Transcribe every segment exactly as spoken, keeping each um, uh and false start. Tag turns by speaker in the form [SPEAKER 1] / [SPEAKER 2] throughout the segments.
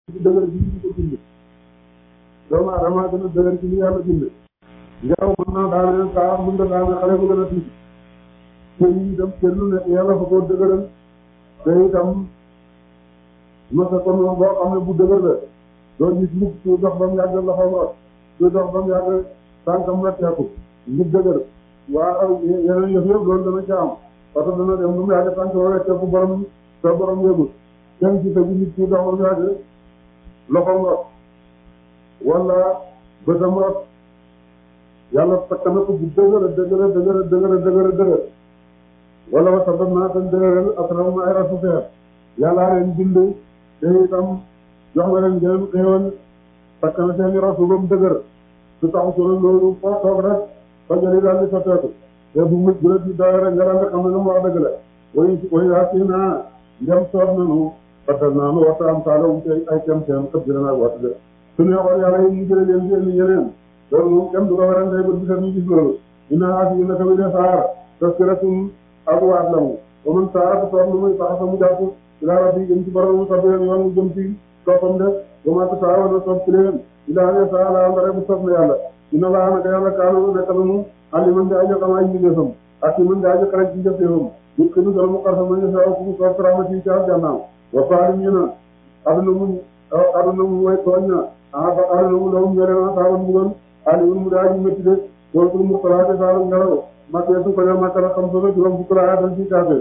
[SPEAKER 1] ci dëgër bi ñu ko bind doomu aadama gën a dëgër ci li yàlla bind ngelaw mën naa daaneel saa mën nga daaneel xale bu gën a tuuti te yi itam kenn lu nekk yàlla fa koo dëgëral te itam masa kon boo xam ne bu dëgër la doo gis mukk su dox ba mu yàgg loxoom rot su dox ba mu yàgg tànkam retteeku ngir dëgër waaw yeneen yëf yëpp loolu dana ca am parce que dana dem ba mu yàgg tànkam retteeku borom sa borom yëgul kenn ci tegu nit ki dox ba mu yàgg loxoom rot wala bëtam rot yàlla takk na ko bu dëgër dëgër dëgër dëgër dëgër dëgër wala wa sabab naa tan dëgëral asram ay rasu feer yàllaa leen bind te itam jox nga leen gën xéewal takk na seen rasu ba mu dëgër su taxu su la loolu foo toog rek ba jëli daal di sotteeku te bu mujj bu la ci doy rek nga daal nga xam ne lu mu wax dëgg la way way waa si naa ndem soob nanu parce naa nu waxta am saala um te ay kem seen xëpp dina naag waxtu de su neexoon yàlla yi ñu jële leen seen yeneen loolu moom kenn du ko werante ba gisat ñu gis loolu dina aasi naka bi de saar taskiratum ak waat la mu ba man saara ko toog lu muy taxa sa mu jàpp ilaa rabbi jëm ci borom sa bileen yoon mu jëm ci toppam de ba ma ta saa wana topp ci leen ilaa ne saa la ndare bu topp na yàlla dina laa naka yàlla kaanu nekk na mu ali man nga ajo xam ay mbindeefam ak man nga ajo xaraj ci jëfeefam nit ki nu dara mu xarfa ma ñu saa ku mu soob tramati ci aljannaam wa faari ñu na aduna mu aduna mu way tooñ na ah ba aduna mu lawum ñere na saaban mbugal aliwul mu daa ji métti de sootul mu xalaate saalu ngelaw makkeetu ko ña makkala xam solo juróom fukk laa dan ci kaafe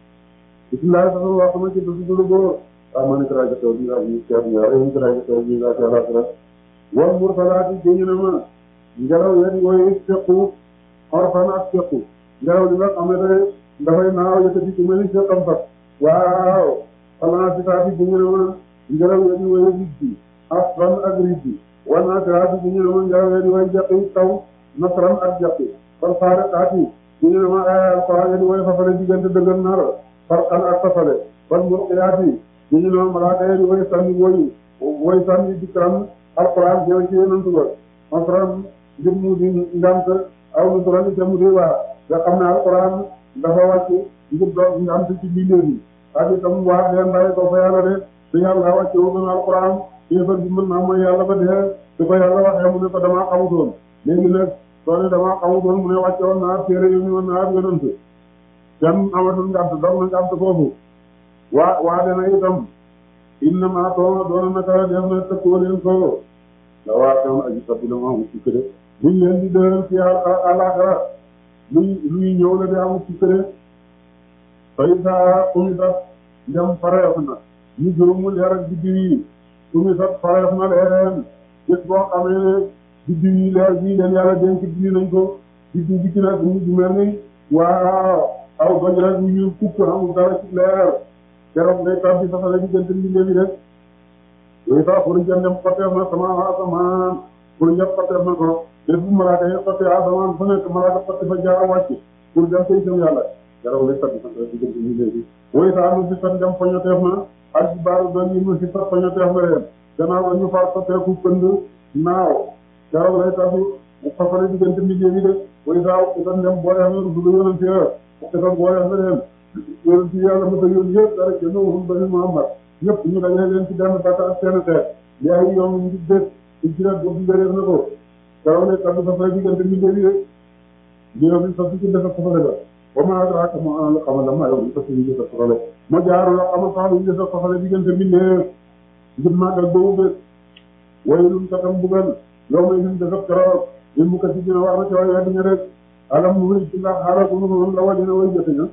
[SPEAKER 1] bisimilah sax wax ma ci dëgg dëgg boo ah ma ne ko rajo taw bi nga xam ne ceeb nga réew mi rajo taw bi nga xam ne la wal mursalaati génn na ma ngelaw yéen mooy sequ orfan ak sequ ngelaw li nga xam ne day dafay naaw yëkkati ci mel ni seqam fat waaw xanaa si saa si génn na ma ngelaw yéen mooy rijji asfan ak rijji war naa si rajo génn na ma ngelaw yéen mooy jàqi taw nasran ak jàqi par faare taati génn na ma ay alquran yéen mooy fafale diggante dëggal naar farqan ak fafale ban murqiyaati génn na ma malaaka yéen mooy sànni woy woy sànni dikram alquran jëwe ci yonantu ba masran ngir mu di ngant aw nu turan ca mu di waa nga xam ne alquran dafa wàcc ngir doon ngant ci bindéef yi ak itam waa leen bàyyi ko fa yàlla de su yàlla wàcce wu gën alquran yéefar bi mën naa mooy yàlla ba dee su ko yàlla waxee mu ne ko damaa xamutoon léegi nag soo ne damaa xamutoon mu ne wàcce woon naa téere yu ñu woon naa ab yonant kenn amatul ngant dox na ngant foofu waa waa dena itam inna maa toona doona naka def na tëkkoo leen ko la waa teewoon aji sabbi la mu amul ci këre buñ leen di dëral ci àllaaxira luy luy ñëw la di amul ci këre fay saa umi sat ndem fareef na ñu juróomu leer ak biddiw yi umi sat fareef na leen gis boo xamee ne biddiw yi leer bii leen yàlla denc biddiw nañ ko biddiw bi ci nag ñu du mel ni waaw aw doj rek ñu ñu kukk amul dara ci leer keroog day tabbi safara diggante mbindéef yi rek yooyu sax pour njëriñ dem xotteef na sama asamaan pour njëriñ xotteef na ko bés bu malaaka yi xottee asamaan fu nekk malaaka xotti fa jaar wàcc pour dem koy jëm yàlla keroog day tabbi safara diggante mbindéef yi yooyu sax nu si fan dem foñoteef na ak ci baaru doon yi nu si fan foñoteef na leen gannaaw ba ñu far xotteeku pënd naaw keroog day tabbi safara diggante mbindéef yi de yooyu sax itam dem booleef na rusulu yonent ya itam booleef na leen yéen ci yàlla mos a yónni yëpp dara kenn waxul ba ni Muhammad ñëpp ñu dañee leen ci benn bàtt ak seen teer yaay yoon ñu ngi dégg ci ci nag boobu njëriñ na ko keroog ne kaddu sa fay diggante mbindéef yi rek ñëw bi sa ci def ko fa la ba ma adraka ma la xamal la ma yow sa ci def ko fa ma jaaru la xamal sax ñu def ko fa diggante mbindéef ngir màggal boobu bés waylun katam bugal yow may ñu def keroog ñu mu ko ci dina wax na ci waaye dina rek alam mu ci la xaaral ko ñu la wajina way jëte na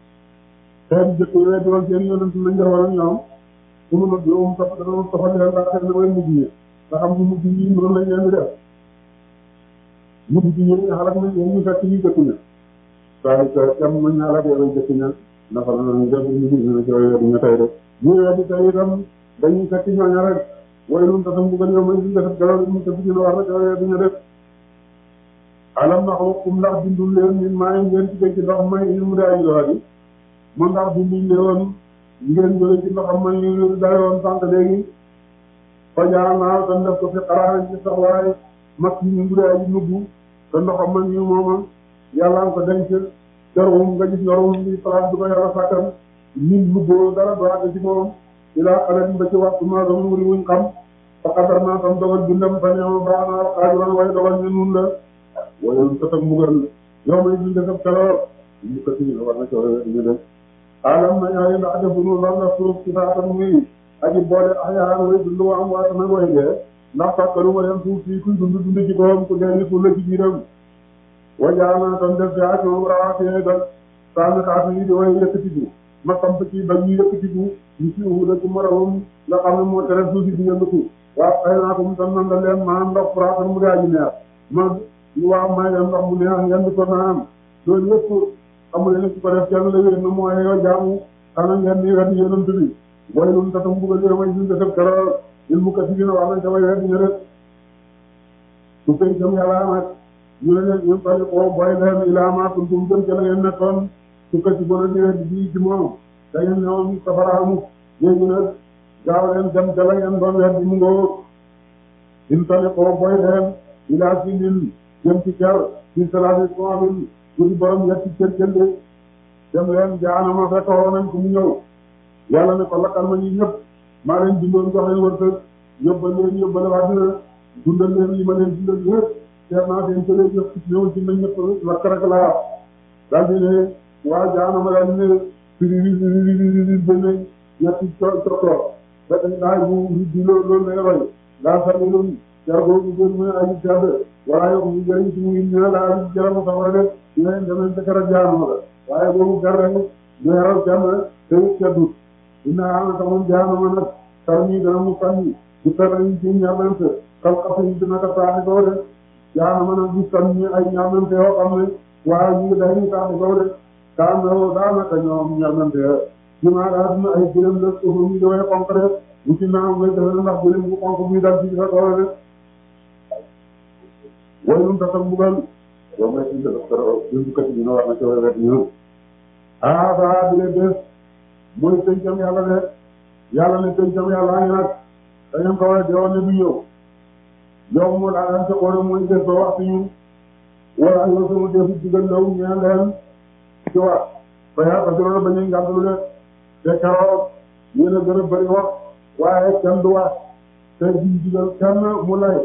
[SPEAKER 1] xeet jëkk yooyu di woon seen yonent lañ defoon ak ñoom su ma nag yow sax dana toxal leen daa xeet ne way mujj yi nga xam ne mujj yi noonu lañ leen di def mujj yi ñu xalaat nañ ñu fekk ñu jëkk ña c'est-à-dire que kam mañ xalaat yow jëkk ña nafa la ñu def ñu ñu ci yooyu ñu tey rek ñu weddi tey itam dañuy fekk ñooña rek way nun tatam bu gën yow may ñu def galaw ñu ko ci war rek yooyu duñu def alam naxluqkum ndax bindul leen min maa ngeen ci ci ndox may il mu daa yi man ndax binduñ leen woon ngeen jëlee ci ndoxam ma ñu dawe woon sànq léegi fajaa naaw te def ko fi xaraara ci sax waaye mag yi ñu budee aji nubbu te ndoxam ma ñu mooma yàlla nga ko denc jarum nga gis jarum bi place bi ko yàlla sàkkam ñun nubboo dara du àgg ci moom ilaa qaladin ba ci waxtu maa doon wuri wuñ xam fa xadar naa tam dogal bindam fa ñëw baax naa xaajuran way dogal ñu nun la wayoon sa tak mbugal yow may dinde sab keroog ñu ko tiñu war na coowe ñu def alam na ñaari ndax defunu lool na suuf ci saatan muy aji boole axyaan way dund wa am waata nag way dee ndax fàkkalu ma leen suuf fii kuy dund dund ci kawam ku dee ni fu la ci biiram wajaana tam def yaa ci moom rawaatee dal saami xaatu yi di way yëkkatiku ma samp ci ba ñu yëkkatiku ñu ci uula ci marawum nga xam ne moo tere suuf si di yëngatu waaw xëy naa ko mu tam nandal leen maa ndox furaatan mu daa ji neex ma waaw may leen ndox mu neex ngeen di ko naan loolu yëpp xamu leen ci ko def kenn la wér na mooy yoo jaamu xanaa ngeen di wedd yonent bi booy lum tatam bugga lée may suñ def keroog il mu kasi dina wax nañ samay wedd ñu rek su fay jëm yàlla nag ñu ne leen ñu tali ko booy leen ilaama kuntum jëm ca la ngeen nekkoon su kasi bona di wedd bii ci moom da ngeen ñoom safaraamu léegi nag gaaw leen dem ca la ngeen doon wedd mu ngoo in tali ko booy leen ilaa si lin jëm ci ker ci salaati soamin guddi borom yetti cër cënde dem leen jaanama fekk woo nañ ko mu ñëw yàlla ne ko lakkal ma ñi ñëpp maa leen bindoon jox leen wërsëg yóbbal leen yóbbale waa dina dundal leen li ma leen dundal yëpp seet naa seen cëlee yëpp ñëw ci nañ ñëpp lakk rek laa daal di ne waa jaanama daal di ne firi ri benn ñetti cocoo fekk naay bu riddi loolu loolu lay roy daa sànni loolu jar boobu gën mu aji sedd wala yow ñu jëriñ ci mu ngi ñu daa jaramu safara def ñu leen dem leen ca jaanama la waaye boobu gar rek ñu yaral kenn te seddut inna ana tamam jaanama nag tar ñii dana mu sànni bu tarañ ci ñamante kal xasañ dina ko saaxi koo de jaanama nag bu sànni ay ñamante yoo xam ne waaye ñu ngi dañuy saaxi koo de kaan na daanaka ñoom ñamante ci maa daa dina ay gëlëm la suuf ñu dawee xonq de bu ci naam ngay defe ndax gëlëm bu xonq buy dal ci sa tool de way lum tatak mbugal yow may suñ def koro dundukati dina war na cowe wet ñu ah ba bi le bés mooy tëncam yàlla de yàlla ne tëncam yàlla ngi nag dañu ko wax deewoon ne du ñëw yow moo daa daan sa xoore mooy des ba waxtu ñu wala yow sama defu digal ndaw ñeen leen ci wax ba yaa parce que loolu bañuy ngàntalu de te keroog yéen a gën a bëri wax waaye kenn du wax te duñ digal kenn mu lay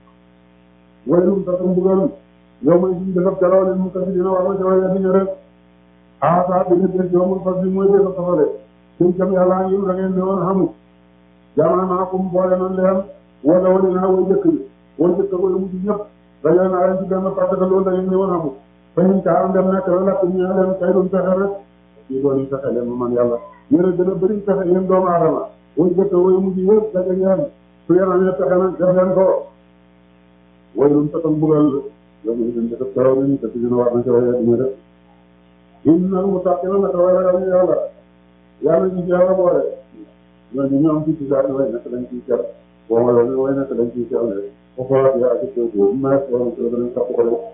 [SPEAKER 1] waylum tatam mbugal yow may suñ defab jalaw leen mu kasi dina war na ca way weddi ña rek asa bi ne des yow fas bi mooy dee safale suñ cam yàlla ngi da ngeen ne woon xamu jamanaa kum boole nan leen wala wali naa way jëkk bi way jëkk way mujj ñëpp dajale naa leen ci benn parce que loolu da ngeen ne woon xamu fañuñ caaram dem nekk la lakk ñu leen kay doon fexe rek ci doon yi fexe leen ma man yàlla yéen a gën a bëri fexe yéen doomu aadama way jëkk way mujj yëpp daje ngeen su yéen amee fexe nag def leen ko waylum tatam bugal yow mi dañ def karaw ni te dina war na ci way dina def innal muttaqina naka way ragal ñu yàlla yàlla ñu ci yàlla boole ñooñu ñu am ci ci daal way nekk dañ ciy cer boo ma loolu way nekk dañ ciy cerle ko ko yaa ci ko ma ko ko dañ ko ko def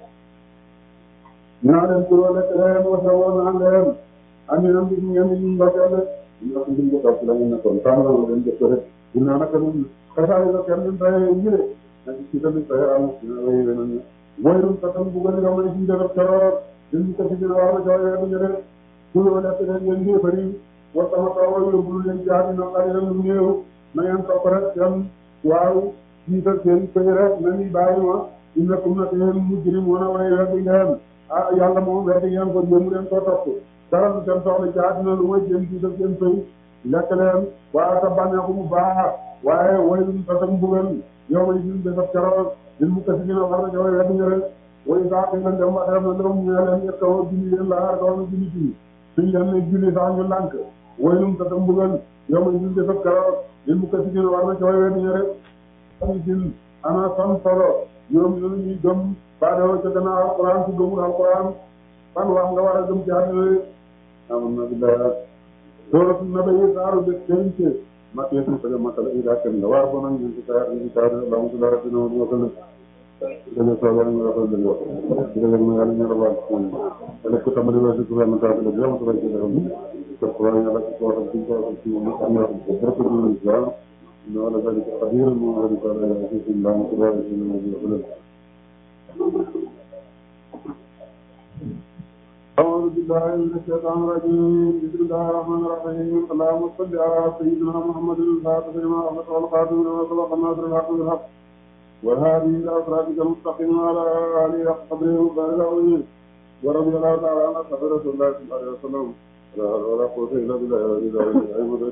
[SPEAKER 1] ñaa dem ci wala te leen wasa woon na leen aminam bi ngeen ñu ndokkeel ñu ko ñu ko topp la ñu nekkoon tam la leen def rek dina naka ñu xasaay ko kenn ñu tay ñu de ak ci tamit tay am ñu way ñu waylum tatam bu gën a may ci def keroog dañu ko ci dina war na jooy ñu def ku la nekk leen ngeen di bari wa sama taw yóbbu leen jaati na xale leen lu néew na ngeen topp rek seen waaw ci sa seen fay rek na ni bàyyi ma innakum na teen mujrimuna way weddi ngeen ah yàlla moom weddi ngeen ko jéemu leen koo topp dara du seen soxla jaati na lu may jéem ci sa seen fay lekk leen waaye sa bànneexu mu baax waaye waylum tatam bugal yow may sin defab keroog din mu kasi dina war na jooy weddi nga rek way sax dañ leen dem ba xam ne ñoom ñu leen ñett kaw julli leen laa kaw na julli ci suñ leen ne julli sax ñu lànk waylum tatam mbugal yow may sin defab keroog din mu kasi dina war na jooy weddi nga rek am sin ana san solo ñoom ñoo ñuy gëm baadoo ca gannaaw alquran su gëmul alquran fan wax nga war a gëm ci àddina rek amoon na billahi sooratu naba yi saaru de tence makkee su fege makkala ida ken la waar bo nag ñun ci saar ñu saar alhamdulillah rabbil alamin wa sallam dene so wala ñu rafal dene wax dene ma yàlla ñu rabal ala ko tamali wa ci ko na ta la jëm ko ci dara ko ko yàlla ko ko ci ko ci mu am na ko ko ñu islam no la dal ko qadir mu wala ko la ci islam ko la ci ñu أعوذ بالله من الشيطان الرجيم بسم الله الرحمن الرحيم اللهم صل على سيدنا محمد الفاتح لما أغلق والخاتم لما سبق الناصر الحق بالحق والهادي إلى صراطك المستقيم وعلى آله حق قدره ومقداره ورضي الله تعالى عن أصحاب رسول الله صلى الله عليه وسلم لا حول ولا قوة إلا بالله العلي العظيم أيها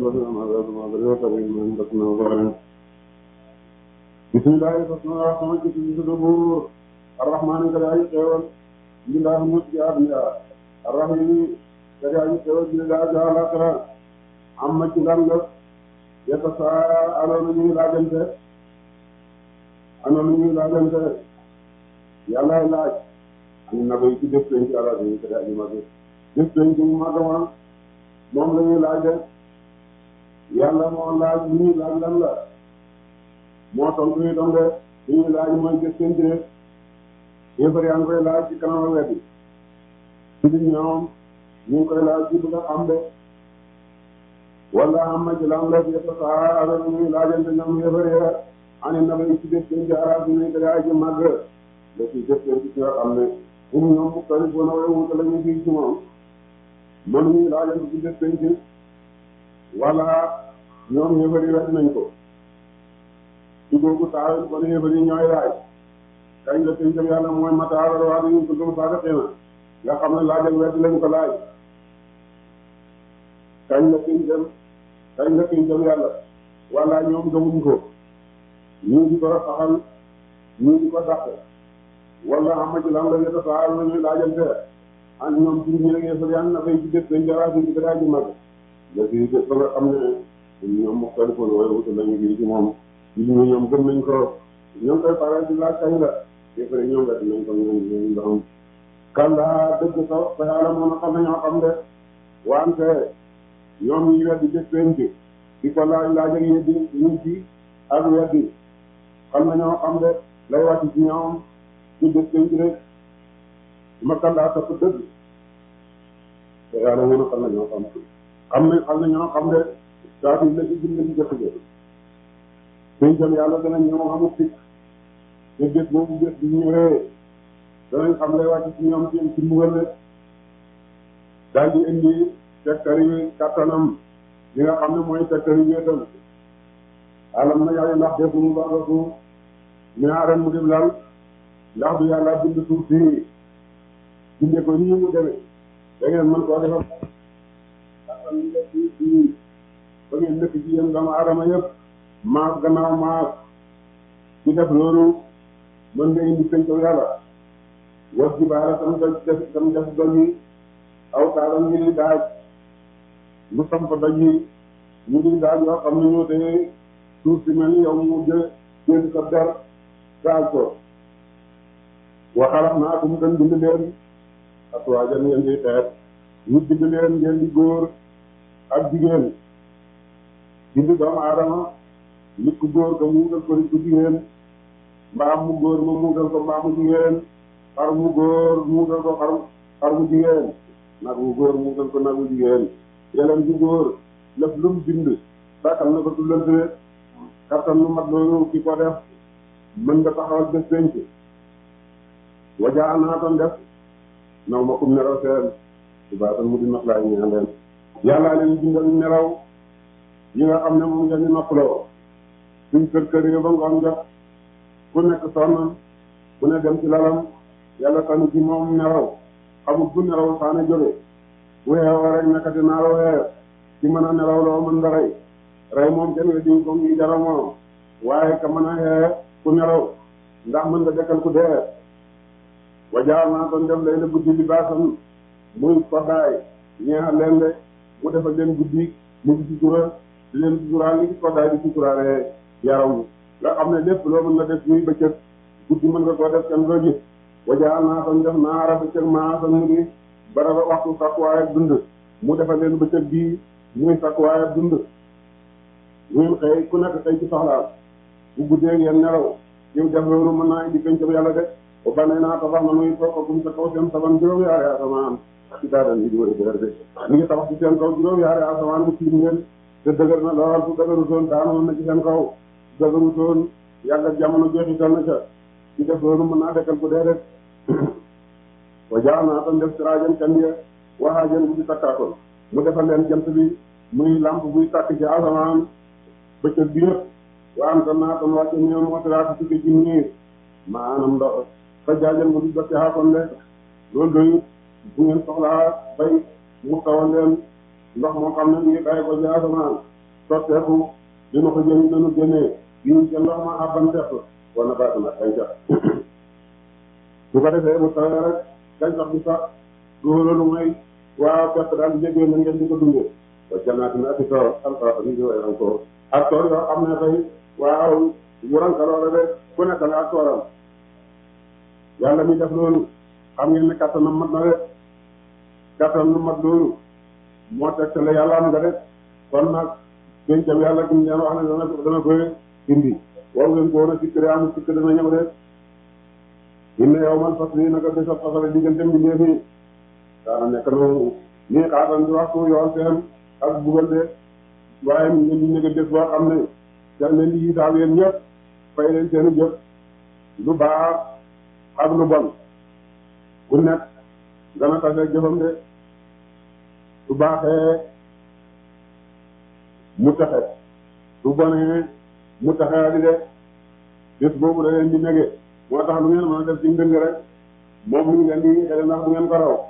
[SPEAKER 1] الأخوة بسم الله الرحمن الرحيم الصبور الرحمن كذلك خير لله الملك أبنياء الرحيم كذلك خير لله جل وعلا عما كلام يتساءلون من لا جنته أنا من لا جنته يا الله لا أنا نبي كده سنج على ذي كذا ما ده ده سنج ما كمان مم لي لا جن يا الله ما لا جني لا جن لا moo tontu ñu doon de li ñuy laaj mooy gis seen jëf yëpp yaa ngi koy laaj ci kanam wet bi ci ñoom ñu ngi koy laaj ci bëgg a xam de wala am na ci lan la yëpp saa avec ñuy laajante ñoom yëpp ya ani na bay ci def seen jaaraat bi ñu koy aji màgg la ci def seen ci nga xam ne pour ñoom bu tari bu na way wut la ñu fii ci moom man ñuy laajante ci def seen ci wala ñoom yëpp yi wet nañ ko ci googu taawil kon yëpp yi ñooy laaj kañ la pencam yàlla mooy mataaral waa di ñu ko gëm saaka xëy nga xam ne laaj ak wedd lañ ko laaj kañ la pencam kañ la pencam yàlla wala ñoom gëmuñ ko ñu di ko saxal ñu di ko dàq wala xam ci lan la yëpp saa la ñuy laajante ak ñoom ci ñu ngi fa yàlla na fay ci def seen jaraat ci daa ji mag la ci def ba nga xam ne ñoom mu xel ko way wutal lañu gi ci moom ñu ñoom gëm nañ ko ñoom koy faral di laaj kañ la yëpp rek ñoom wet nañ ko ñoom ñoom ndoxam kàlla dëgg sax ba yàlla moom xam nañoo xam de wante ñoom ñi weddi def penc di ko laaj laaj ak yeddi ñu ci ak weddi xam nañoo xam de lay wàcc ci ñoom ci def penc rek ma kàllaa topp dëgg ba yàlla moom xam nañoo xam xam nañ xam nañoo xam de saa fi la ci gën ci jot jot pencam yàlla danañ ñëw amul sikk te bés boobu bés bi ñëwee danañ xam lay wàcc ci ñoom ci ci mbugal ne daal di indi tegtari kattanam li nga xam ne mooy tegtari wéetam alam na yàlla ndax defuñu ba nga suuf ñaareel mu dem lal ndax du yàlla bind suuf si binde ko nii mu demee da ngeen mën koo defal kattan li nga suuf si ba ngeen nekk ci yéen doomu aadama yëpp maas gannaaw maas ci def loolu mën nga indi pencam yàlla was ji baara tam def tam def doj yi aw taaram ñu di daaj lu samp doj yi ñu di daaj yoo xam ne ñoo te suuf si mel ni yow mu jë jël sa der daaj ko waxalaat naa ko mu gën bind leen aswaajan ngeen di xeet ñu bind leen ngeen di góor ak jigéen bind doomu aadama nit ku góor ko muugal ko nit ku jigéen mbaam mu góor ma muugal ko mbaam mu jigéen xar mu góor muugal ko xar xar mu jigéen nag mu góor muugal ko nag mu jigéen yeleen ju góor lépp lu mu bind sàkkal na ko tullante kattan lu mat loolu ki ko def mën nga taxawal bés penc wajaa naa toon def naw ma kum neraw seen su baatal mu di nax laay ñaan leen yàllaa leen bindal neraw yi nga xam ne moom ngeen di noppaloo suñ kër kër yi ba ngoon jot ku nekk sonn ku ne dem ci lalam yàlla tanu ci moom neraw xamul bu neraw saane jóge bu xeewoo rek nekkati naaw xeew ci mën a neraw loo mën da rey rey moom kenn we diñ ko ngi jara moom waaye ka mën a xee ku neraw ndax mën nga dekkal ku dee wajaal naa doon def lay la guddi li baasam muy koddaay ñeexal leen de mu defal leen guddi mu ngi ci tura di leen suturaal li ci koddaay di suturaale yaram nga xam ne lépp loo mën nga def muy bëccëg guddi mën nga koo def kenn doo gis wajaal naa doon def naara bëccëg maasa mu di baraba waxtu sakkuwaay ak dund mu defal leen bëccëg bii muy sakkuwaay ak dund ngeen xëy ku nekk xëy ci soxlaal bu guddee ngeen nelaw yow def loolu mën naa indi pencam yàlla de ba banee naa tabax na muy foofakum sa kaw seen saban juróom-yaari asamaan ci daadan yi di wër dër de mi ngi tabax ci seen kaw juróom-yaari asamaan mu tiim ngeen te dëgër na lool su dëgërutoon daanoon na ci seen kaw su dëgërutoon yàgg ak jamono jeexital na ca ci def loolu mën naa dekkal ku dee rek wa jaan naa tam def siraajan kandiya waxaajan bu di takkaakoon mu defal leen jant bi muy lamp buy tàkk ci asamaan bëccëg bi yëpp wa am tam naa tam wàcce ñoom moo siraati tukki ci niir maanaam ndox fa jaajan bu di dotti xaakoon de loolu doy bu ngeen soxlaa bay mu tawal leen ndox moo xam ne ngi bàyyi ko ci asamaan sotteeku dina ko jëriñ danu génnee bii ca ndox ma abban tepp wana baatu na gàncax su ko defee mu tawee rek gàncax bi sax loolu mooy waaw pepp daal di jégee na ngeen di ko dundee wa janaatin ak tool alfa ni ñu wayan ko ak tool yoo xam ne tey waaw wurankaloo rek ku nekk la ak toolam yàlla mi def loolu xam ngeen ne kattanam mat na rek kattan lu mat loolu moo tegtale yàlla am nga rek kon nag dencam yàlla gi ngeen wax ne dana dana koy indi war ngeen ko woon a sikk de amul sikk dana ñëw de inna yow man fas yi naka bésab fasale diggante mbindeef yi daana nekk noonu nii xaatan di waxtu yoon seen ak bugal de waaye ngeen di nekk bés boo xam ne seen leen di yisaab yéen ñëpp fay leen seeni jëf lu baax ak lu bon ku nekk dana tase jëfam de su baaxee mu taxe su bonee mu taxe di de bés boobu da leen di nege moo tax lu ngeen mën a def ci ndëng rek moom mu ngi leen di xëy ndax bu ngeen ko raw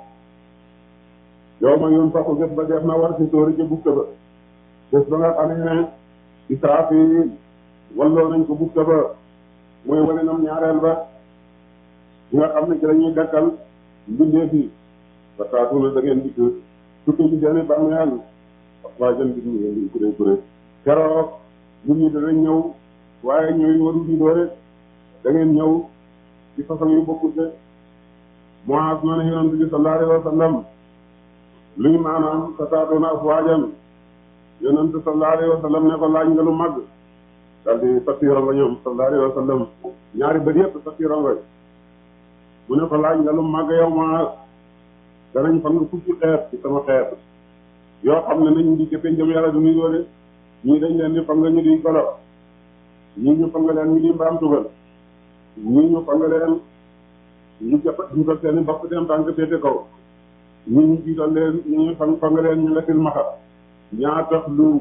[SPEAKER 1] yow ma yoon faxu bés ba def na war si tóori ca bukta ba bés ba nga xam ne Israafil walloo nañ ko bukta ba mooy wane nam ñaareel ba ñi nga xam ne ci lañuy dekkal mbindeef yi ba taatu na da ngeen dikk tukki ci seeni bàmmeel waa jën bi ñu ngeen di kuré kuré keroog nit ñi danañ ñëw waaye ñooy waru di doore da ngeen ñëw ci façon yu bokkute moas na ne yonent bi sallallahu alayhi wa sallam luy maanaam sa taatoona afwaajan yonent sallallahu alayhi wa sallam ne ko laaj nga lu mag daal di sotti rongo ñoom sallallahu alayhi wa sallam ñaari bët yëpp sotti rongo mu ne ko laaj nga lu mag yow ma danañ fan nga fukki xeet ci sama xeet yoo xam ne nañ di jëfe njëm yàlla du nuy doole ñii dañ leen di fang ñu di golo ñii ñu fang leen ñu di mbaam tugal ñii ñu fang leen ñu jàpp dugal seen i bopp seen tànk féete kaw ñii ñu jiital leen ñu fang fang leen ñu lekkil maxa ñaa tax lu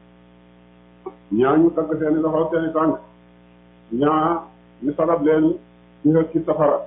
[SPEAKER 1] ñaa ñu tagg seen i loxo seen i tànk ñaa ñu salab leen ci xëg ci safara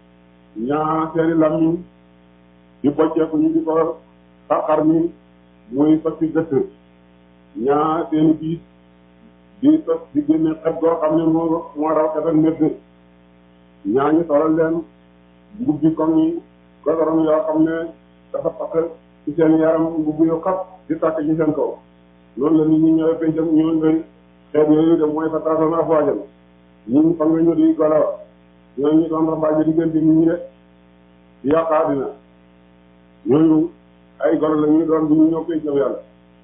[SPEAKER 1] ñaa seen i lammiñ di bocceeku ñu di ko xar-xar mi muy fas ci gëtt ñaa seen i biit di sos di génne xet goo xam ne moo moo raw xet ak médd ñaa ñu solal leen mbubbi koŋ yi godoron yoo xam ne dafa pakk ci seen yaram mbubbi yu xat di tàkk ci seen kaw loolu la nit ñi ñëwee pencam ñoo ngay xeet yooyu de mooy fa taatoon ak waajal ñi fa nga ñu di golo ñooñu ñu doon rambaaje diggante nit ñi de di yàqaa dina ñooñu ay golo la ñuy doon bu ñu ñëw pencam yàlla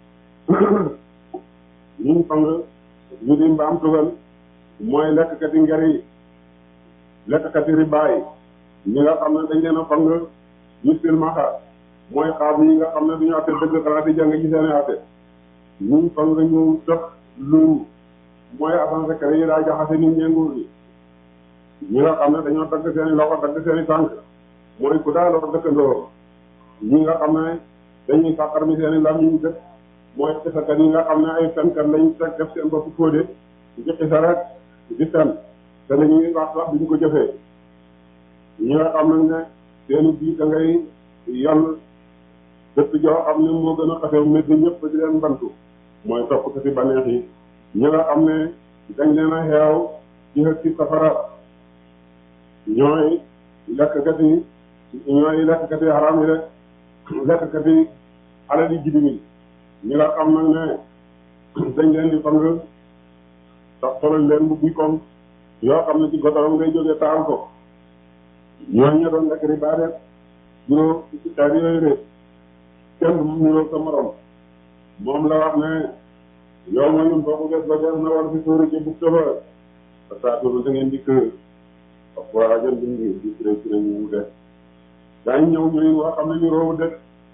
[SPEAKER 1] ñi fa nga ñu di mbaam tugal mooy lekkkati nger yi lekkkati riba yi ñi nga xam ne dañ leen a fang ñu silmaxa mooy xaab yi nga xam ne duñu àtte dëgg xalaat di jàng ci seeni àtte ñu fang ñu tëx lu mooy agent secret yi daa jaxase nit ñi nguur gi ñi nga xam ne dañoo dagg seeni loxo dagg seeni tànk mooy ku daa lor dëkkandoo ñi nga xam ne dañuy sàqar mi seeni lam ñu dëkk mooy xisakat yi nga xam ne ay fenkat lañ teg def seen bopp fóode ci xisa rek di fen te lañuy wax wax duñu ko jëfee ñi nga xam nag ne seeni bii da ngay yàll dëkk joo xam ne moo gën a xasew métti ñëpp di leen bantu mooy topp ko ci baneex yi ñi nga xam ne dañ leen a xeew ci xëg ci safara ñooy lekkkat yi ñooy lekkkat yi xaraam yi rek lekkkat yi alal yi jidim yi ñi nga xam nag ne dañ leen di fang sax solal leen bu buy kom yoo xam ne ci godorom ngay jógee taal ko ñooñu ña doon lekk riba def juróom ci xeet yooyu de kenn du niroo sa morom moom la wax ne yow ma ñun foofu bés ba def na war fi sóori ci bug saba a saaturu da ngeen di kër ak waa jën bi ngi di kuré kuré ñu mu def daañu ñëw ñooy woo xam ne ñu roowu dëkk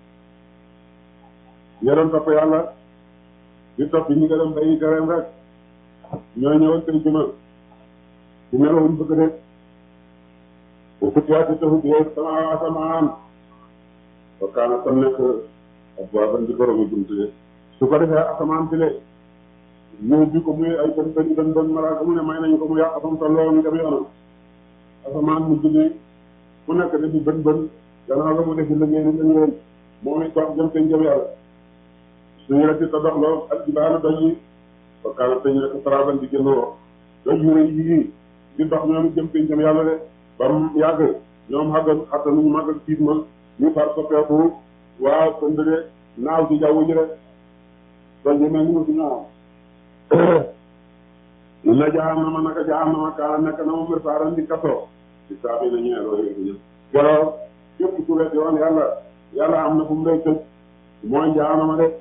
[SPEAKER 1] ña doon topp yàlla di topp ñi nga dem bayi tereem rek ñoo ñëwal kër juma ci melowuñ bëgg de bu futiyaati taxut yow sama asamaan ba kaana tam nekk ak waaban di borom yi bunte su ko defee asamaan si le ñëw bi ko muy ay bën bën bën bën malaaka mu ne may nañu ko mu yàq fam tolloo ñu dem yoonam asamaan mu jógee ku nekk defi bën bën gannaaw la mu defi liggéey ni liggéey moom it dox jëm seen jëm yàlla suñu rek ta doxloo ak jibaana doj yi ba kaana tañu rek saraban di génnoo doj yu rëy yii di dox ñoom it jëm seen jëm yàlla de ba mu yàgg ñoom xaggan xattanuñu màgg ak tiit ma ñu far soppeeku waaw kon de naaw ci jaww ji rek doj yi mel ni mu si ñoom inna jahannama naka jahannama kaana nekk na mu mirsaadan di kaso di saabi na ñeeloo yéegi gelaw képp ku wet yoon yàlla yàlla am na fu mu lay tëj mooy jahannama de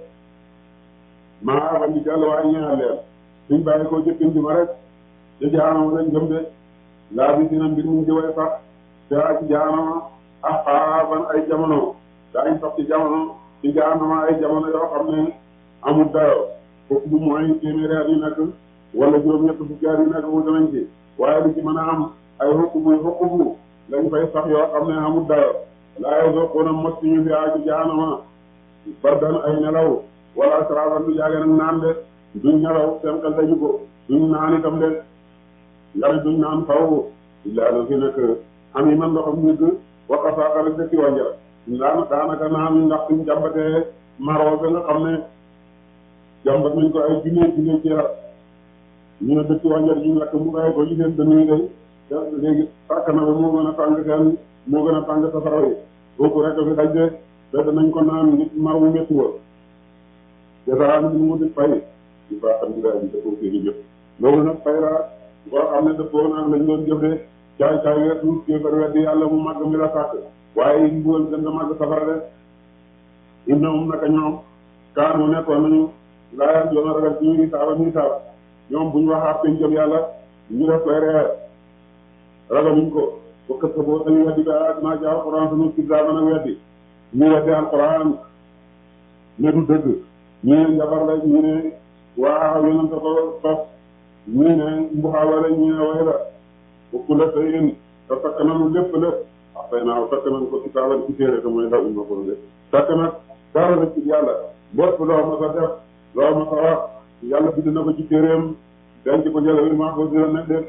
[SPEAKER 1] maa ban di jàll waaye ñeel leen suñ bàyyi ko jëkkin di ma rek te jahannama lañ jëm de laa bi dina mbir mu di way sax te ak jahannama ah xaaban ay jamono daañ sax ci jamono ci jahannama ay jamono yoo xam ne amul dayoo foofu bu mooy téeméeri at yu nekk wala juróom-ñett fukki at yu nekk wuute nañ ci waaye lu ci mën a am ay xukkubu xukkubu lañ fay sax yoo xam ne amul dayoo laa yoo ko na mos ñu fi aji jaanama bardan ay nelaw wala saraban du jaage nag naan de duñ nelaw seen xel dañu ko duñ naan itam de nga ne duñ naan faw illaa la fi nekk am yi man ndoxam nit waqasaaka rek dëkki wànjara daan daanaka naan ndax suñ jàmbatee maroo ba nga xam ne jàmbat nañ ko ay junne junne ci yaram ñu ne dëkk wànjar ñu lakk mu bàyyi ko ci seen dënn yi day léegi tàkk na ba moo gën a tàng seen moo gën a tàng safara yi kooku rek fi daj de te danañ ko naan nit mar mu métti wa jasaraan bi mu di fay di baaxam di daal di dëppoo seen i jëf loolu nag fay la boo xam ne dëppoo naa lañ doon jëf de caay caay weesu kéefar weddi yàlla mu màgg mi la sàkk waaye mbugal gën nga màgg safara de innahum naka ñoom kaanu nekkoon nañu laa yoon a ragal ci ñu saaba ñu saaba ñoom bu ñu waxaat peñ jëm yàlla ñu def koy reer ragaluñ ko ba kës ko boo dañu weddi ba naa ci alquran sunu kitaaba nag weddi ñu weddi alquran ne du dëgg ñu ne njabar la ñu ne waaw yonent ko tos ñu ne mbuxaaba la ñu ne way la bokku la say in te takk nanu lépp lépp wax tay naaw takk nañ ko kitaaban ci téere te mooy ndaw ñu ma ko de takk nag dara rek ci yàlla mbott loo ma sa def loo ma sa wax yàlla bind na ko ci téeréem denc ko jële wi maa ko dina nekk def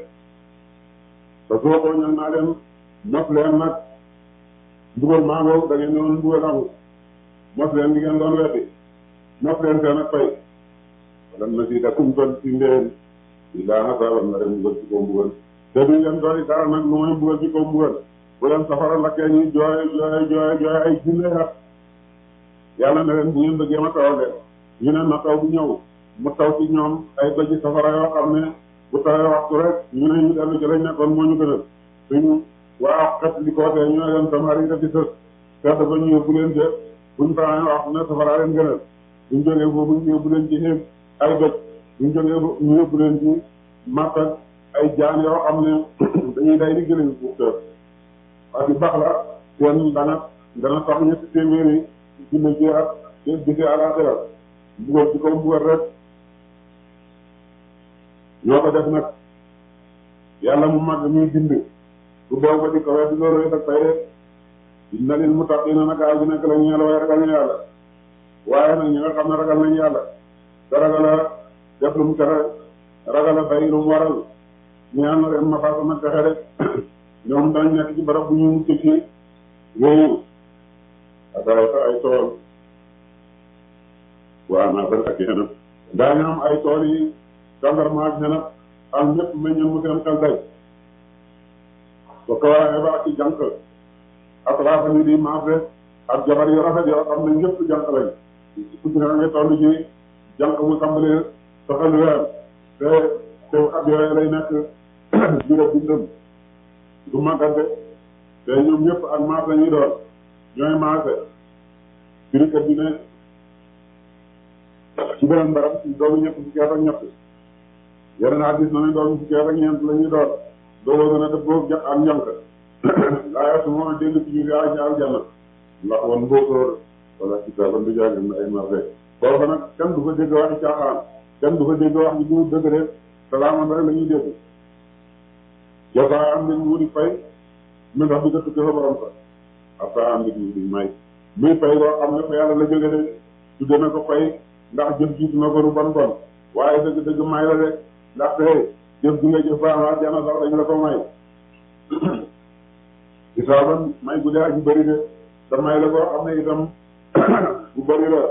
[SPEAKER 1] te soo ko ñal naa leen mos leen nag mbugal maangoo da ngeen ne woon mbugal amul mos leen li ngeen doon weddi mos leen seen ak fay lan na si da kum ton si ndeen illaa nasaaban na ren mbugal ci kaw mbugal te duñ leen doon dara nag lu mooy mbugal ci kaw mbugal bu leen safara lakkee ñuy jooy jooy jooy jooy ay junne at yàlla ne leen bu ngeen bëggee ma tawal leen ñu ne na taw bu ñëw mu taw ci ñoom ay doji safara yoo xam ne bu tawee waxtu rek ñu ne ñu dellu ci lañ nekkoon moo ñu gënal suñ waa xet li kootee ñu ne leen samar yi dafi sës sedd ba ñu yóbbu leen jë buñ tawee waxtu ne safara leen gënal buñ jógee foofu ñu yóbbu leen ci xéem ay doj buñ jógee ñu yóbbu leen ci matt ay jaan yoo xam ne dañuy day di gëlañ pour tër waa di baax la seen dana dana tax ñetti téeméeri junne ci at te bisi àlaxira mbugal ci kaw mbugal rek ñoo ko def nag yàlla mu màgg muy bind bu boobu ba di ko wet di loolu rek ak fay rek inna lil muttaqina nag aji nekk la ñu yàlla waaye ragal ñu yàlla waaye nag ñi nga xam ne ragal nañu yàlla te ragal a def lu mu tere ragal a bay lu mu waral ñaan na ren ma faasa nag texe rek ñoom dañ nekk ci barab bu ñu mucc ci yooyu adayta ay tool waa naa bari ak yeneen daañu am ay tool yi gendarme ak ñeneen am ñëpp meññal mu seen xel day ba ko waxee ba ak ci jànq atrafa ni di marché ak jabar yu rafet yoo xam ne ñëpp jànq lañ ku ci ne nga toll ci jànq mu tàmbalee soxal weer te te at yooyu lay nekk juró bindam du màggante te ñoom ñëpp ak maas la ñuy doon ñooy maase birikat bi ne ci beneen barab doomu ñett fukki at ak ñett yeneen hadis na ne doomu fukki at ak ñeent la ñuy doon dooloo gën a def boobu ja ak njànk laaye su ma dégg ci ñu gaa ci aljanna ndax wan mbóosóor wala ci sa ban du jàgg na ay marché foofu nag kenn du ko dégg waxi caaxaan kenn du ko dégg wax ji du dëgg de salaaman rek la ñuy dégg jasa am nañ wuti fay mi ndax bi nga tukkee fa borom sa asa am nit ñi may muy fay loo xam ne fa yàlla la jóge de tudde na ko fay ndax jëf jiitu na ko lu bon bon waaye dëgg dëgg may la de ndaxte jëf gi nga jëf ba am jana sax dañ la ko may isaaban may gu dee ak yu bëri de te may la koo xam ne itam bu bëri la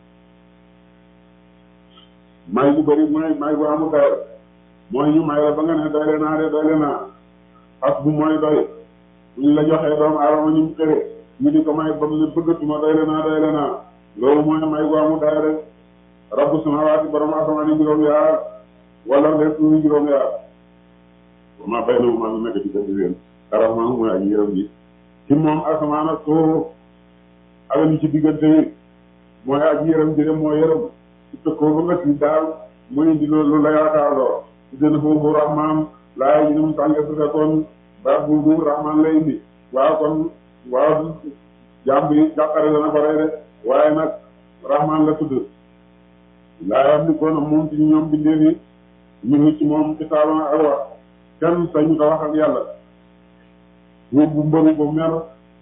[SPEAKER 1] may gu bëri mooy may gu amul dayo mooy ñu may la ba nga ne doyle naa de doyle naa as bu mooy doy bu ñu la joxee doomu aadama ñu mu xëre ñu di ko may ba mu ne bëggatuma doyle naa doyle naa loolu mooy may gu amul dayo de rabbu samawaati borom asamaan juróom yaar wala lépp lu juróom yaar ma bay na ma lu nekk ci dëgg yéen arahmaan mooy aji yërëm ji ci moom asamaan ak suuf ak li ci diggante yi mooy aji yërëm ji de mooy yërëm ci tëkkoo ba nga ci daal muy indi loolu la yaakaar loo ci dënn foofu rahmaan laay ji ne mu tàngee su fekkoon baat bu bu rahmaan la indi waaw kon waaw jaam bi jàqare dana ko rey de waaye nag rahmaan la tudd laayam li koon moom ci ñoom bindee fi ñu ngi ci moom ci taalan ak wax kenn sañu ko wax ak yàlla wóor bu mbëru bu mer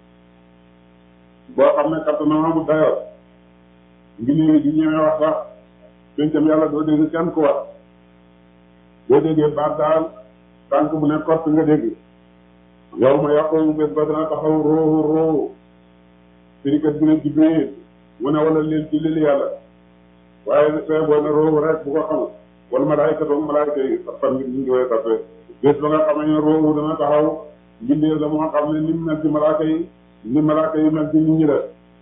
[SPEAKER 1] boo xam ne kattanama bu dayoo ngi nii di ñëwee wax sax pencam yàlla doo dégg kenn ku wax boo déggee baat daal tànk bu ne kott nga dégg yow ma yàqu bés ba dana taxaw roohu roohu firikat bi ne Jibril mu ne wala leen ci lili yàlla waaye tey boo ne roohu rek bu ko xamul wala malaayka toog malaayka yi fan ngi ñu ngi koy tappee bés ba nga xamee ne roohu dana taxaw mbindeef la moo xam ne ni mu mel ci malaaka yi ni malaaka yi mel ci nit ñi la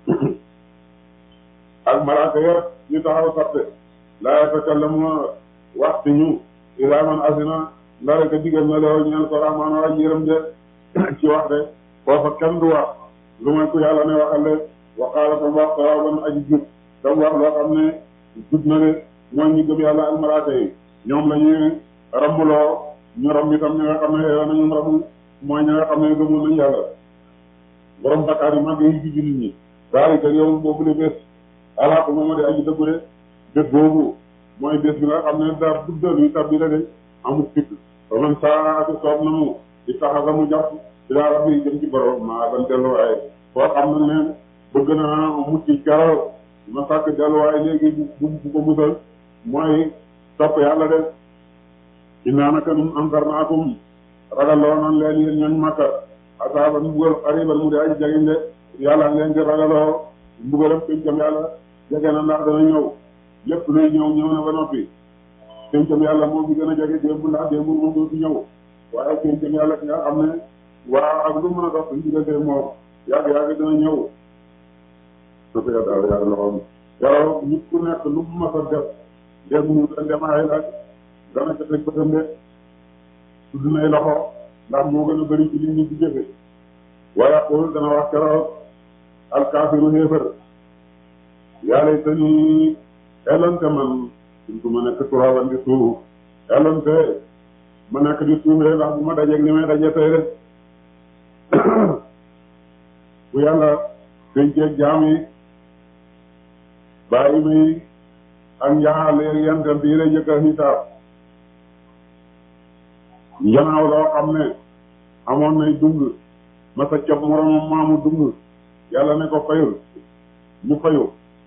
[SPEAKER 1] ak malaaka yëpp ñu taxaw sappe laa yatakallamu wax ci ñu ilaa man asina ndara ka digal na leew ñeel ko rahmaan waa yërëm de ci wax de foofa kenn du wax lu may ku yàlla ne waxal de waqaala tam wax sawaban aji jub tam wax loo xam ne jub na de mooy ñu gëm yàlla ak malaaka yi ñoom la ñuy rambuloo ñu ram itam ñi nga xam ne yow nañu ramu mooy ñi nga xam ne gëmul nañu yàlla borom bakkaar yi mag yi ci jullit ñi daal di yow boobu le bés alaaka moom de aji dëggu de bés boobu mooy bés bi nga xam ne daa dugg luy tabbi la de amul fikk ba man saa ati soob na mu di taxasa mu jàpp di daa rabbi jëm ci borom maa ban delluwaay boo xam ne ne bëgg na mucc keroog ma sàkk delluwaay léegi bu bu ko musal mooy topp yàlla de innaa naka num anzarnaakum ragaloo nan leen yéen ñooñ Makka asaaban mbugal xariban mu di aji jagin de yàlla leen di ragaloo mbugalam pencam yàlla jege na ndax dana ñëw lépp luy ñëw ñëw na ba noppi pencam yàlla moom bi gën a jege démb ndax démb moom dootu ñëw waaye pencam yàlla ki nga xam ne waa ak lu mën a dox suñu diggante moom yàgg yàgg dana ñëw na ko yàlla yàlla loxoom yow nit ku nekk lu mu mas a def dégg mu demaay laaj dana ca teg bëtam de tudd nay loxo ndax moo gën a bëri ci li ñu ci jëfe waaye xool dana wax keroog alkaafiru xéefar yàlla te ni elante man surtout ma nekk turaban di suuf elante ma nekk di suufee ndax bu ma dajeeg li may daje tey rek bu yàlla denceeg jaam yi bàyyi may ak njaxaale yentam bii lay jëkk a xisaab njanaaw loo xam ne amoon nay dung ma sa cob moromam maamu dung yàlla ne ko fayul mu fayu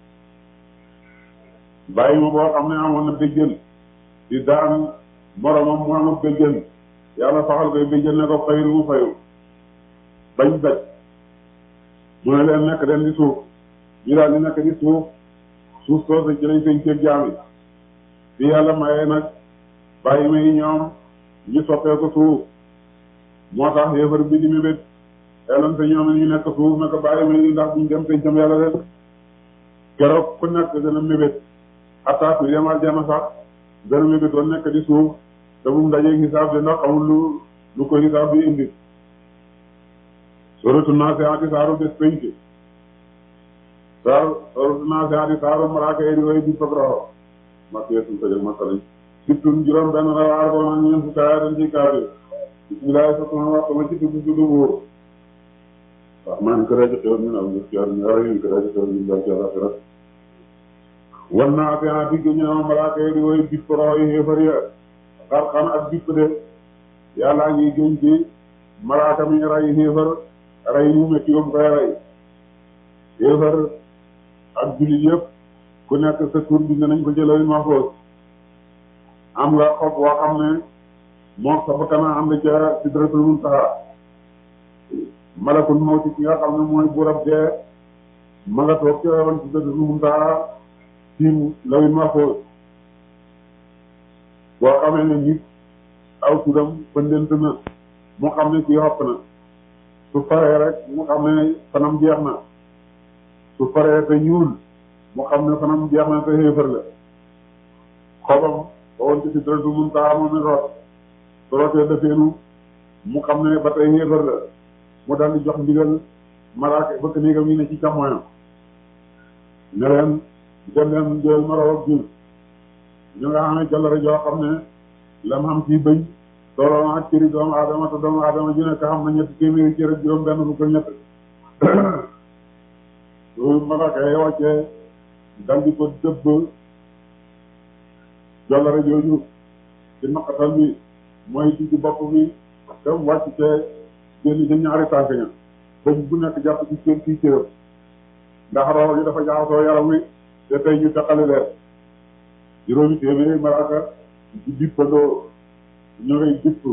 [SPEAKER 1] bàyyi ma boo xam ne amoon na béjjën di daan moromam maamu béjjën yàlla saxal koy béjjën ne ko fayul mu fayu bañ daj mu ne leen nekk leen di suuf ñu daal di nekk di suuf suuf soosu ci lañ feeñ ceeb jaam yi bi yàlla mayee nag bàyyi ma yi ñoom ñu soppee ko suuf moo tax yéefar bi di mébét elante ñoom ñu nekk suuf naka bàyyi ma yi ndax buñ dem pencam yàlla rek keroog ku nekk dana mébét attaque bi dem aljana sax dana mébét doon nekk di suuf te bu mu dajee xisaab de ndax xamul lu lu ko xisaab bi indi suratu naasi'aati saaru bés penc saaru suratu naasi'aati saaru malaaka yi di way di fab roxo makkee suñ ko jël masalañ sittun juróom benn rawaar ko nag ñeen fukki aaya dañ ciy kaari bismillaahi fatuma waxtama ci tudd tudd buur wax maan ko rajo xew min am jëf ñu rayu ko rajo xew min dal ci alaxirat wan naasi'aati gi ñu malaaka yi di way di fab roxo yi xéefar ya xar xam ak bipp de yàllaa ngi gën ci malaaka mi rey xéefar rey mu métti ba mu koy rey xéefar ak jullit yëpp ku nekk sa tur bi nañ ko jëlal mahfuus am nga xob woo xam ne moo sa bakkana am na ca sidratul muntaha malakul mawti ki nga xam ne mooy burab dee ma nga toog ca woon sidratul muntaha tiim lawil mahfuus boo xamee ne nit aw turam pëndent na mu xam ne kii xopp na su faree rek mu xam ne fanam jeex na su faree te ñuul mu xam ne fanam jeex na te xéefar la xobam ba woon ci sidratul muntaha moom it root su rootee defeenu mu xam ne ba tey xéefar la mu dal di jox ndigal malaaka bëkk néegam yi ne ci càmmoñam ne leen dem leen jël maraw ak jur ñu nga xam ne jàllare joo xam ne la mu xam ci bëñ tooloon ak cëri doomu aadama te doomu aadama ju nekk xam na ñetti téeméeri cër ak juróom benn fukk ñett loolu malaaka yi wàccee dal di ko dëbb jàllare jooju ci naqatal bi mooy ci ci bopp bi dem wàcc te génn ci ñaari tànk ña bëñ bu nekk jàpp ci cër ci cëram ndax roo yi dafa jaxasoo yaram wi te tey ñu teqali leen juróomi téeméeri malaaka di dippandoo ñu ngay dipp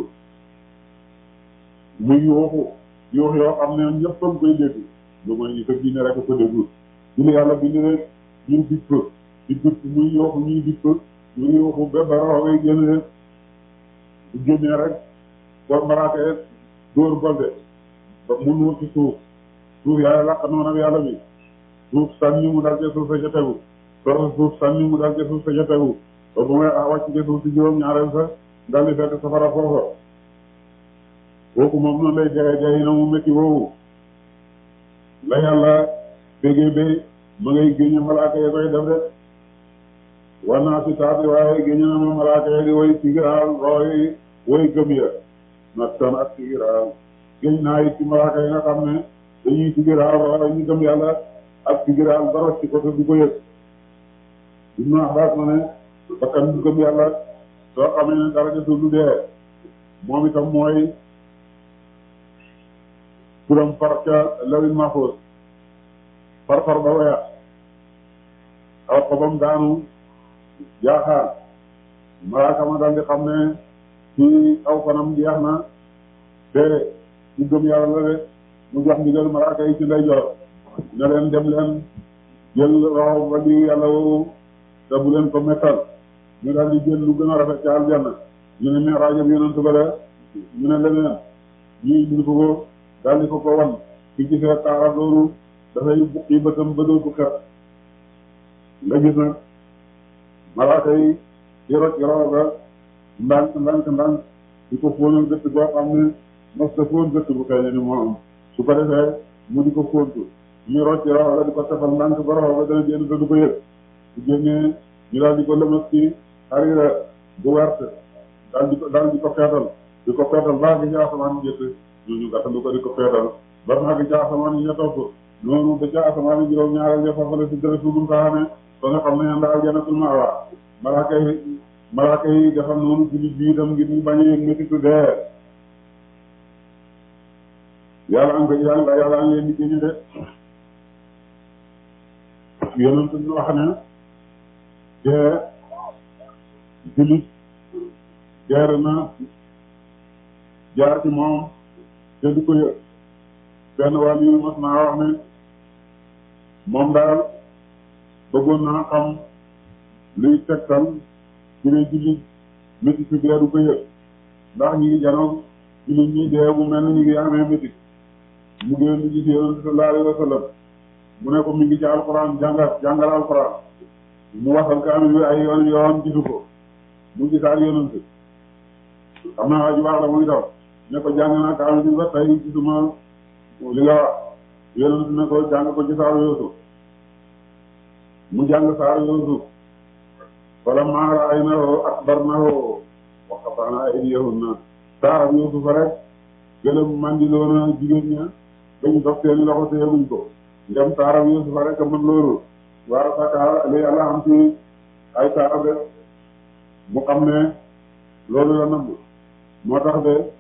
[SPEAKER 1] muy yuuxu yuux yoo xam ne ñëpp a ngi koy dégg lu mooy ñu ko diine rek ko déglu ñu ne yàlla bind rek ñu dipp di dipp muy yuuxu ñuy dipp muy yuuxu ba ba roo ngay génn leen bu génnee rek boo malaaka dóor bolde ba mu nuur ci suuf suuf yàlla laq noonu ak yàlla bi suuf sànni mu dal ci suuf sa ca tegu soo suuf sànni mu dal ci suuf sa ca tegu ba bu may wàcc ci suuf si juróom ñaareel sa dal di fekk safara foofa kooku moom noonu lay dee dee na mu métti woowu la yàlla bégee bé ma ngay génne malaaka yi koy def de war naa si taati waaye génne na ma malaaka yi di woy sigiraal rooy woy gëm ya nag tan ak sigiraal génn naa it ci malaaka yi nga xam ne dañuy sigiraal rooy ñu gëm yàlla ak sigiraal dara ci ko te du ko yëg Ibnu Abbaas ma ne bakkan bu gëm yàlla soo xamee ne dara desul lu dee moom itam mooy turam far ca lawil mahfuus far far ba weex aw xobam daanu jaaxaar malaaka ma daal di xam ne ci aw fanam jeex na te ñu gëm yàlla la de mu jox ndigal malaaka yi ci lay jox ne leen dem leen jël roxo ba di yàlla woowu te bu leen ko mettal ñu daal di jël lu gën a rafet ca aljanna ñu ne mais rajo bi yonent ba la ñu ne leneen ñuy dund ko ko daal di ko ko wan ci gisee taara loolu dafay bukki bëtam ba dootu xet nga gis nag malaaka yi di rocc roxo ba ndànk ndànk ndànk di ko fóonal gëtt boo xam ne mos ta fóon gëtt bu xëy ni moo am su ko defee mu di ko fóontu ñu rocc roxo ba di ko tefal ndànk ba roxo ba dana génn te du ko yëg su génnee ñu daal di ko lëmas ci xarira bu werte daal di ko daal di ko feetal di ko feetal baa ngi ci asamaan yi jëtt ñooñu gàttandu ko di ko feetal ba naa ngi ci asamaan yi ña topp noonu ba ca asamaan yi juróom ñaareel ya fafale si dara suudum saxane ba nga xam ne ndaal jannatul ma'wa malaaka yi malaaka yi defal noonu jullit bi itam ngir ñu bañ a yëg métitu dee yàlla am ko yàlla yàlla am leen di génne de yonent ñu wax ne dee jullit jaar na jaar ci moom te du ko yëg benn wàll yu mas naa wax ne moom daal bëggoon naa xam luy tegtal ci ne jullit métit ci dee du ko yëg ndax ñi ngi janoog jullit ñi dee bu mel ni ñu ngi amee métit mu génn di gis yonent sallallahu alayhi wa sallam mu ne ko mi ngi ci alxuraan jàngal jàngal alxuraan mu wasal kaamil bi ay yoon yoon gisu ko mu gisaat yonent xam naa waa ji baax la muy daw ne ko jàng naa kaamil bi ba tey gisuma li nga wax yonent ne ko jàng ko ci saaru Yuusuf mu jàng saaru Yuusuf falammaa ra'aynahu akbarnahu wa qatta'naa aydiyahunna saaru Yuusuf rek gëlëm mandiloona jigéen ña dañu dox seeni loxo te yeguñ ko ndem saaru Yuusuf rek a mën loolu waaw Sakar li yàlla am ci ay saar de mu xam ne loolu la nangu moo tax de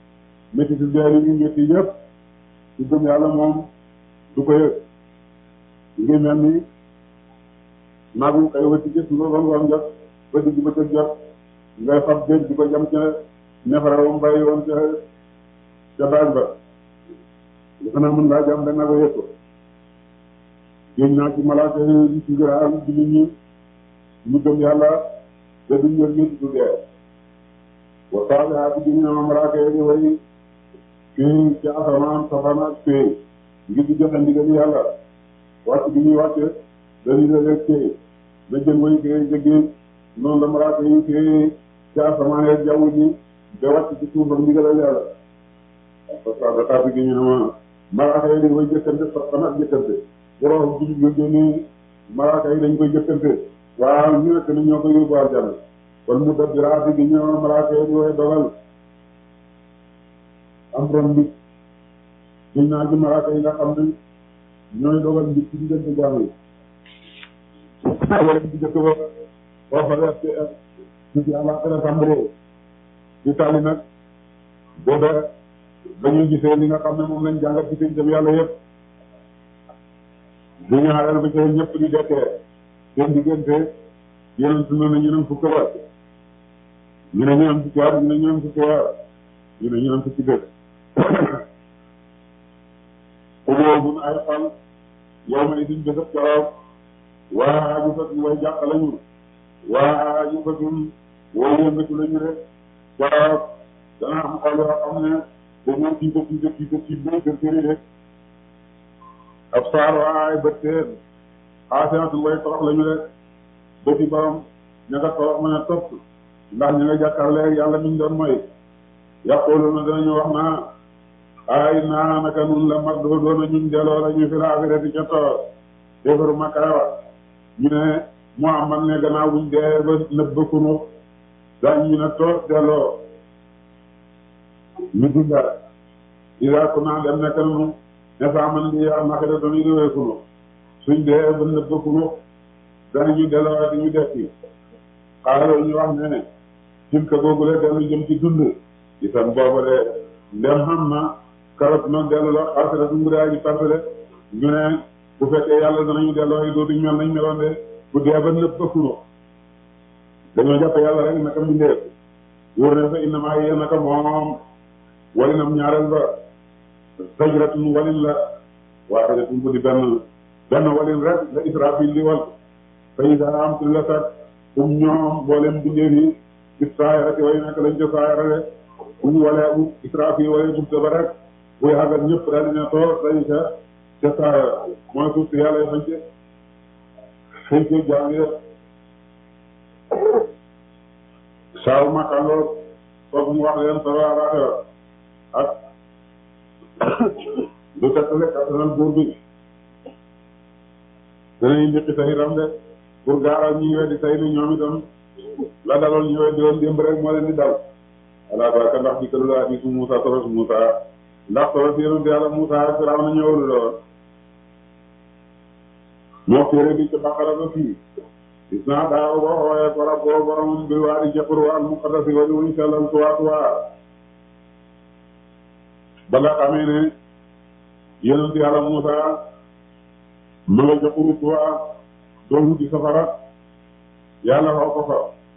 [SPEAKER 1] métti si dee yi métti yëpp ci gëm yàlla moom du ko yëg ngi mel ni nagu kay wëcc ci suba ba ngoon jot ba digg ba cëg jot ngay fab déeg di ko jam ca nefara wam bàyyi woon ca ca daaj ba li xanaa mën laa jam da nga ko yëg ko géej naa ci malaaka yi ci gëraal di nit ñi ñu gëm yàlla te duñ yëg métti su dee wa saalihaati gi ñu ne malaaka yi di way fii ci asamaan safaan ak fii ngir di joxe ndigal yàlla wàcc gi ñuy wàcce dañuy léeg-léeg fii na jën way fii jëggee noonu la malaaka yi fii ci asamaan ak jaww ji ba wàcc ci suuf ak ndigalal yàlla parce que dakaati gi ñu ne ma malaaka yi dañ koy jëkkante safaan ak jëkkante borom bi ñu yóbbee ni malaaka yi dañ koy jëkkante waaw ñu nekk ni ñoo koy yóbbu aljanna kon mu def biraati gi ñëw malaaka yi di koy dogal am ron bi giñ naa ci malaaka yi nga xam ne ñooy dogal bi ci diggante jaam yi wala ci jëkk ba boo fa def ci ci àllaaxira tàmbalee di tali nag booba dañuy gisee li nga xam ne moom lañ jàngat ci seen jëm yàlla yëpp bu ñu xaaleel ba ci ñëpp di dekkee seen diggante yeneen su ne ñu ne fukk ba ñu ne ñu am fukki at ñu ne ñu am fukki weer ñu ne ñu am fukki bés uboo mun ay xol yow ma itin bésab keroog waa aju fatum way jàq lañu waa aju fatum way yëngatu lañu rek keroog dana am xol yoo xam ne dañoo tiita tiita tiita tiit bay kër këri rek ab saar waay bët teen xaasiatul way torox lañu rek bëti borom ña nga torox mën a topp ndax ña nga jàkkaarlee yàlla mi ñu doon mooy yàqoolu na danañu wax naa ay naa naka nun la mag doo doona ñun delloo la ñu fi la affaire ca toor défaru makarawa ñu ne Muhammad ne gannaaw buñ dee ba nëb ba kunu dañ ñu ne toor delloo ñu dunda ida ku naa dem nekk nanu ne saa man di yaa maxida doonu di weekunu suñ dee ba nëb ba kunu danañu delloo di ñu def ci xaaral ñu wax ne ne silka googule dellu jëm ci dund itam booba de ndem xam na karot nag dellu la xaasira du ngudee aji parcele ñu ne bu fekkee yàlla danañu delloo yi dootuñ mel nañ meloon de bu dee ba nëpp ba kuno dañoo jàpp yàlla rek naka mbindeef wóor ne fa innama yee naka moom walinam ñaareel ba sajratun walin la waaxidatun bu di benn benn walin rek la israfil di wal fa ida am ti la sat um ñoom mboolem mbindeef yi ci saayarati way nekk lañ ca saayara de bu ñu walee bu israfil walee bubte ba rek buy xagal ñëpp daal di ne toor dañu ca ca saayara mooy suuf si yàlla yi fañ ci xëy ci jaam yi saaw makkandoor foofu mu wax leen solo alaxira ak du tettale kattanal buur bi danañ njëkki say itam de pour gaaral ñi weddi tey ni ñoom itam la daloon ñu weddi woon démb rek moo leen di dal ala baraka ndax di këlu laa di su Muusa toros Muusa ndax toros yonent yàlla Muusa ak Firawna ñëwalu doon moo téere bi ci Baqara ba fii gis naa daaw boo xooyee ko rab boo boromam bi waa di jëppur waa muqaddasi wali wuñ sellal tuwaa tuwaa ba nga xamee ne yonent yàlla Muusa ma nga jëppuru tuwaa doon ci safara yàlla xaw ko fa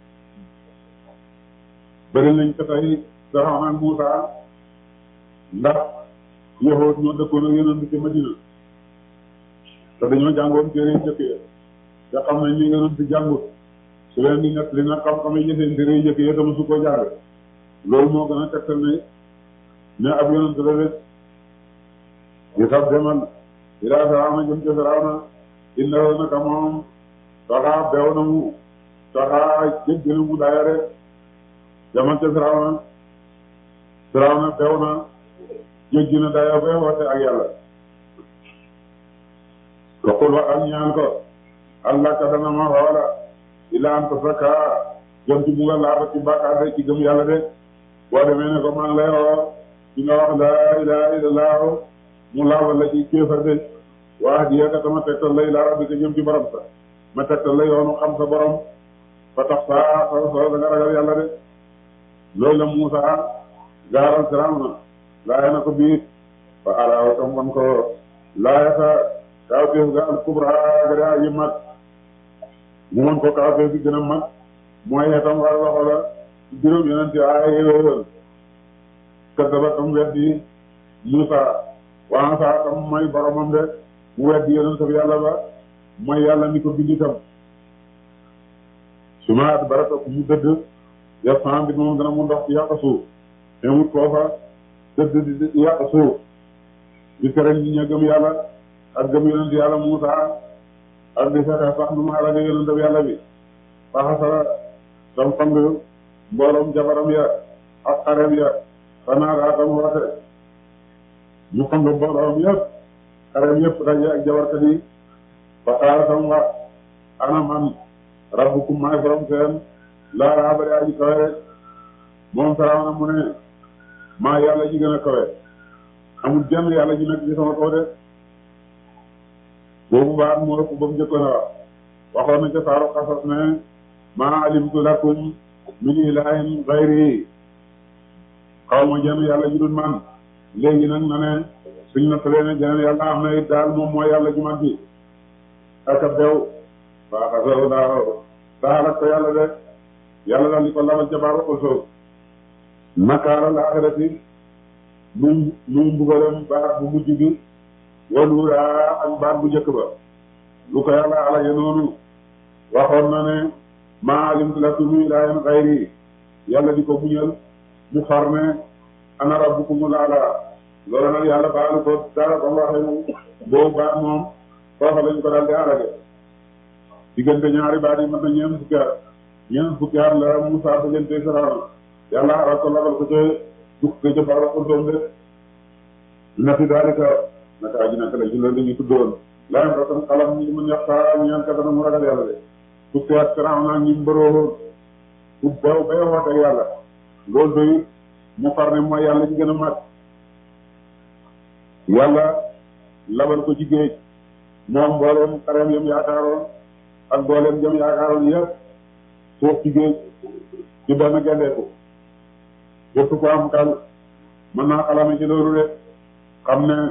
[SPEAKER 1] bëri nañ ko tey Firawna ak Muusa ndax yahood ñoo dëkkoon ak yonent ci Madina te dañoo jàngoon téere yu njëkk ya te xam nañ li yonent jàngut su leen di nekk li nag xam-xam yi seen téere yu njëkk ya dama su ko jàng loolu moo gën a tegtal ne ne ab yonent la de di sab demal ilaa Firawna jëm ca Firawna innahu naka moom taxaa beew na mu taxaa jéggi na mu daaya rek demal ca Firawna Firawna beew na jéggi na daaya bay woote ak yàlla waxul wax ak ñaan ko allah ka dana ma xoola ila an tasakka jëm ci bugga laata ci bàkkaar de ci gëm yàlla de boo demee ne ko maa ngi lay woo ci nga wax laa ilaha illallah mu laabal la ci kéefar de waa di yegga tama tegtal lay laa rabbi ka jëm ci borom sa ma tegtal la yoonu xam sa borom fa tax saa sa sa da nga ragal yàlla de loolu la Muusa gaaral Firawna laaya na ko biir fa araaw tam wan ko laayata kawteef ga al kubra ga daa yi mag mu wan ko kawteef bi gën a mag mooy xeetam war loxo la juróom yonent ay yéwoon kaddaba tam weddi Musa waa saa tam mooy boromam de mu weddi yonent bi yàlla ba mooy yàlla mi ko bindi tam su ma at baraka ku mu dëdd def fan bi moom dana mu ndox ci yàq suuf te wut koo fa dëdd di yàq suuf di tere ñi ña gëm yàlla ak gëm yonent yàlla Musa ak di fexe sax nu mu xalaat yonent bi yàlla bi faxasara tam fang mbooloom jabaram ya ak xarem ya fanaaraa tam woote ñu fang mbooloom yëpp xarem yëpp daje ak jabarkat yi fa xaala tam wax ana man rabbukum maay borom seen laa raabari aji kawe rek moom Firawna mu ne maa yàlla ji gën a kawe amul jenn yàlla ji nekk ci sama kaw de boobu baat moo ëpp ba mu njëkkoon a wax waxoon na ca saaru Qasas ne maa alimtu lakum min ilaahin gayri xaw ma jenn yàlla ji dul man léegi nag na ne suñ na talee ne jeneen yàlla am na it daal moom mooy yàlla ji man bi aka bew waa xasaru daa daalak ko yàlla de yàlla daal di ko labal ca baaru ko soof nakaara laaxirati lu lu mbugalam baat bu mujj bi waluuraa ak baat bu njëkk ba lu ko yàlla alage noonu waxoon na ne maa alimtu lakum min ilaahin gayri yàlla di ko muñal mu far ne ana rabbukumul a'laa loolu nag yàlla baalu ko dara ba mu waxee boobu baat moom foofa lañ ko daal di alage diggante ñaari baat yi mën na ñeent fukki at ñeent fukki at la Musaa diggante Firawna yàlla aral ko labal ko ca dugg ko ca baaru ko doom de na fi daalika naka aji naka la ci loolu dañuy tuddoon layam ratam xalam ñi mun yaxtaa ñaan ka dana mu ragal yàlla de fukki at Firawna ñi mbëroo ku baw bay woote yàlla loolu doy mu far ne mooy yàlla ci gën a mat yàlla labal ko ci géej moom mbooleem xareem yam yaakaaroon ak mbooleem jam yaakaaroon yëpp suuf ci géej ci benn gendeeku képp ko am kal mën naa xalame ci loolu de xam ne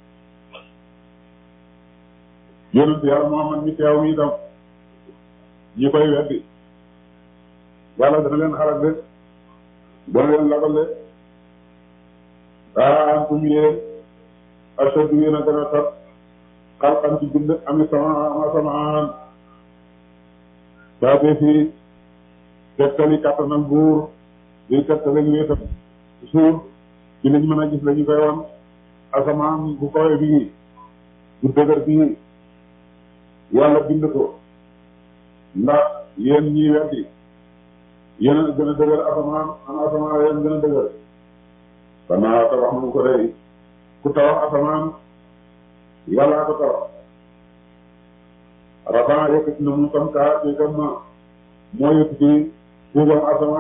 [SPEAKER 1] yonent yàlla Muhammad mi teew mi itam ñi koy weddi yàlla dana leen xalak de dana leen labal de daa antum yéen ashaddu yéen a gën a tat xalqan ci bind ami sama ama samaan daa dee fii tegtali kattanal buur di tegtali wéetam suuf ci lañ mën a gis lañu koy won asamaan bu kawe bii bu dëgër bii yàlla bind ko ndax yéen ñii weddi yéen a gën a dëgër asamaan am asamaan yéen gën a dëgër banaa tabax nu ko day ku tabax asamaan yàllaa ko tabax rafaa yëkkati na mu tam kaa ci kam moo yëkkati suufam asamaan